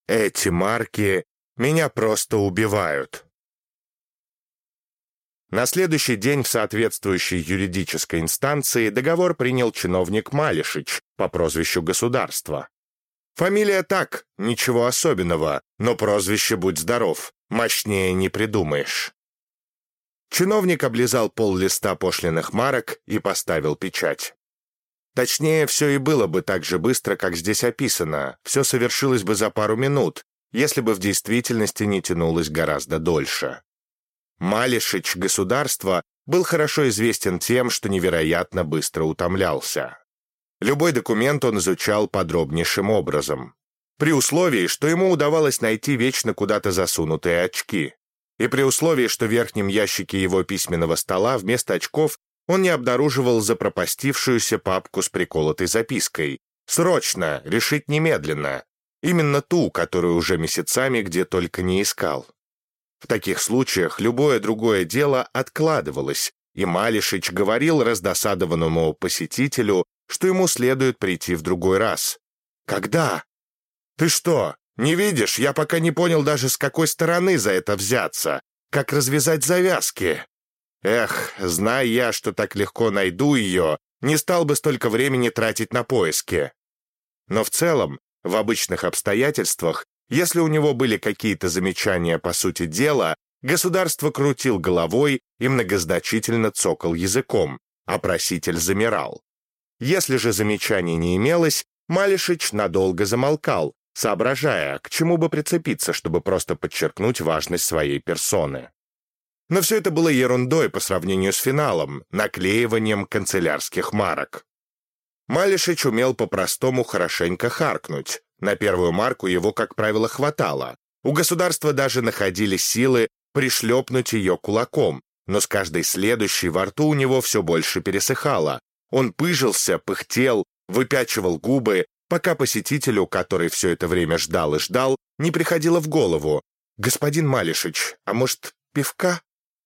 Эти марки меня просто убивают. На следующий день в соответствующей юридической инстанции договор принял чиновник Малишич по прозвищу «Государство». Фамилия так, ничего особенного, но прозвище «Будь здоров», мощнее не придумаешь. Чиновник облизал пол-листа пошлиных марок и поставил печать. Точнее, все и было бы так же быстро, как здесь описано, все совершилось бы за пару минут, если бы в действительности не тянулось гораздо дольше. Малишич государства был хорошо известен тем, что невероятно быстро утомлялся. Любой документ он изучал подробнейшим образом, при условии, что ему удавалось найти вечно куда-то засунутые очки, и при условии, что в верхнем ящике его письменного стола вместо очков он не обнаруживал запропастившуюся папку с приколотой запиской «Срочно! Решить немедленно!» Именно ту, которую уже месяцами где только не искал. В таких случаях любое другое дело откладывалось, и Малишич говорил раздосадованному посетителю, что ему следует прийти в другой раз. «Когда?» «Ты что, не видишь? Я пока не понял даже, с какой стороны за это взяться. Как развязать завязки?» «Эх, зная я, что так легко найду ее, не стал бы столько времени тратить на поиски». Но в целом, в обычных обстоятельствах, если у него были какие-то замечания по сути дела, государство крутил головой и многозначительно цокал языком, а проситель замирал. Если же замечаний не имелось, Малишич надолго замолкал, соображая, к чему бы прицепиться, чтобы просто подчеркнуть важность своей персоны. Но все это было ерундой по сравнению с финалом, наклеиванием канцелярских марок. Малишич умел по-простому хорошенько харкнуть. На первую марку его, как правило, хватало. У государства даже находились силы пришлепнуть ее кулаком, но с каждой следующей во рту у него все больше пересыхало. Он пыжился, пыхтел, выпячивал губы, пока посетителю, который все это время ждал и ждал, не приходило в голову: «Господин Малишич, а может, пивка?»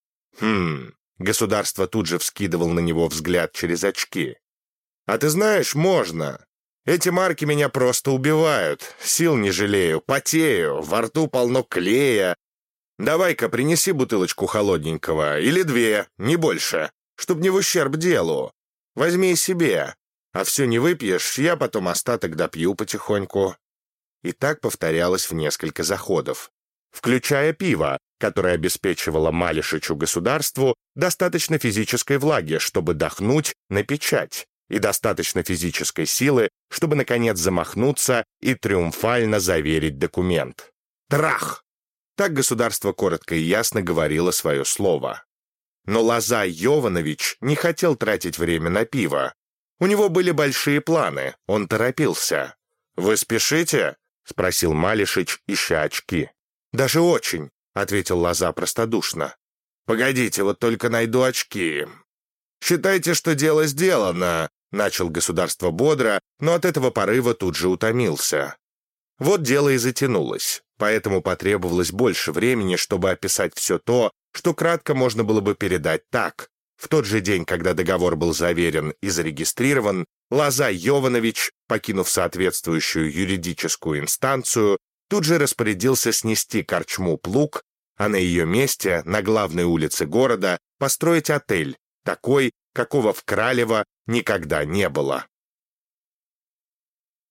Государство тут же вскидывал на него взгляд через очки. «А ты знаешь, можно. Эти марки меня просто убивают. Сил не жалею, потею, во рту полно клея. Давай-ка принеси бутылочку холодненького, или две, не больше, чтоб не в ущерб делу. Возьми и себе. А все не выпьешь, я потом остаток допью потихоньку». И так повторялось в несколько заходов, включая пиво, которое обеспечивало Малишичу государству достаточно физической влаги, чтобы дохнуть на печать, и достаточно физической силы, чтобы, наконец, замахнуться и триумфально заверить документ. Трах! Так государство коротко и ясно говорило свое слово. Но Лоза Йованович не хотел тратить время на пиво. У него были большие планы, он торопился. «Вы спешите?» — спросил Малишич, ища очки. «Даже очень», — ответил Лоза простодушно. «Погодите, вот только найду очки». «Считайте, что дело сделано», — начал государство бодро, но от этого порыва тут же утомился. Вот дело и затянулось, поэтому потребовалось больше времени, чтобы описать все то, что кратко можно было бы передать так. В тот же день, когда договор был заверен и зарегистрирован, Лоза Йованович, покинув соответствующую юридическую инстанцию, тут же распорядился снести корчму «Плуг», а на ее месте, на главной улице города, построить отель, такой, какого в Кралево никогда не было.